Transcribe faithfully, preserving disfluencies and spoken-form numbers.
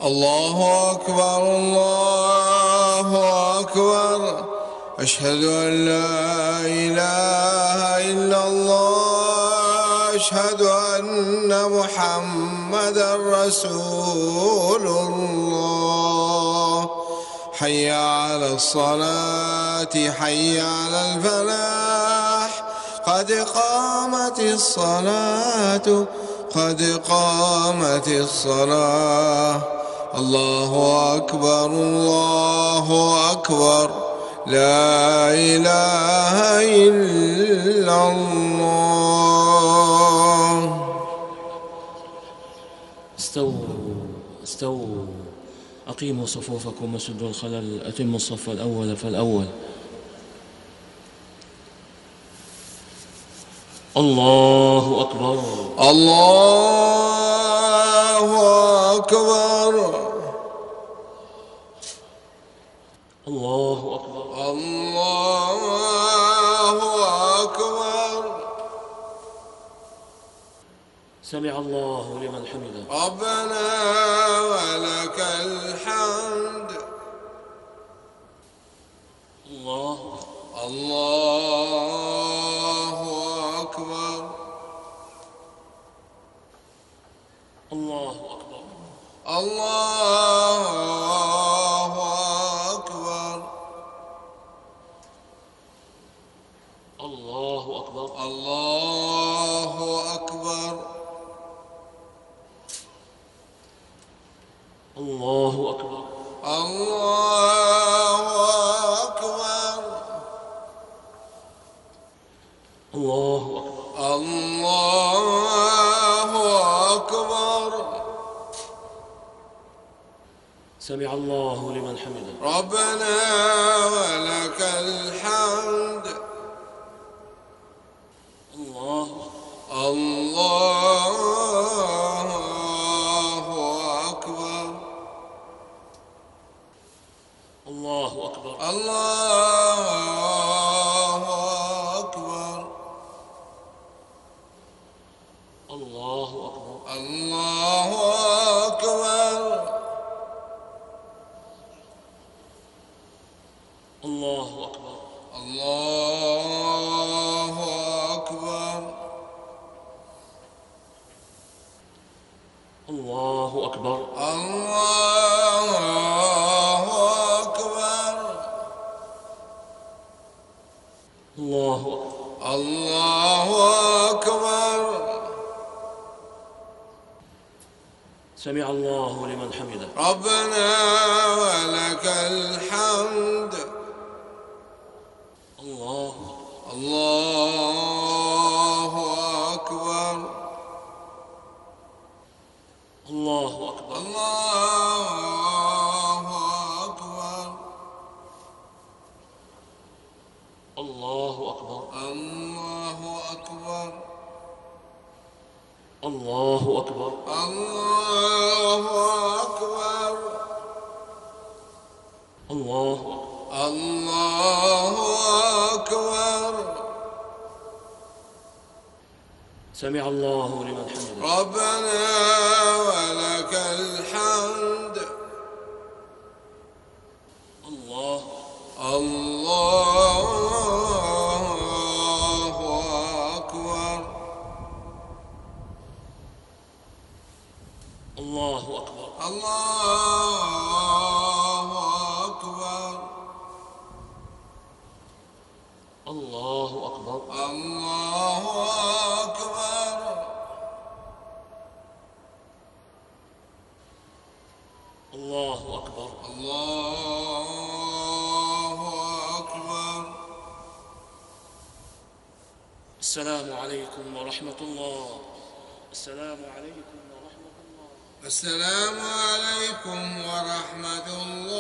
الله أكبر الله أكبر أشهد أن لا إله إلا الله أشهد أن محمدا رسول الله حي على الصلاة حي على الفلاح قد قامت الصلاة قد قامت الصلاة الله أكبر الله أكبر لا إله إلا الله. استووا استووا أقيموا صفوفكم وسدوا الخلل، أتموا الصف الأول فالأول. الله أكبر الله أكبر الله أكبر الله أكبر. سمع الله لمن حمده. ربنا ولك الحمد. الله الله أكبر الله أكبر الله أكبر الله أكبر الله أكبر الله أكبر الله أكبر الله أكبر الله أكبر. سمع الله لمن حمده. ربنا ولك الحمد. الله الله أكبر الله أكبر الله أكبر الله أكبر الله أكبر الله أكبر الله أكبر الله أكبر الله أكبر الله أكبر الله أكبر. سمع الله لمن حمده. ربنا ولك الحمد. الله الله أكبر الله أكبر الله أكبر الله أكبر الله أكبر الله أكبر الله أكبر الله الله أكبر. سمع الله لمن حمده. ربنا ولك الحمد. الله الله أكبر الله أكبر الله أكبر الله أكبر الله أكبر الله أكبر الله أكبر. السلام عليكم ورحمة الله. السلام عليكم ورحمة الله. السلام عليكم ورحمة الله.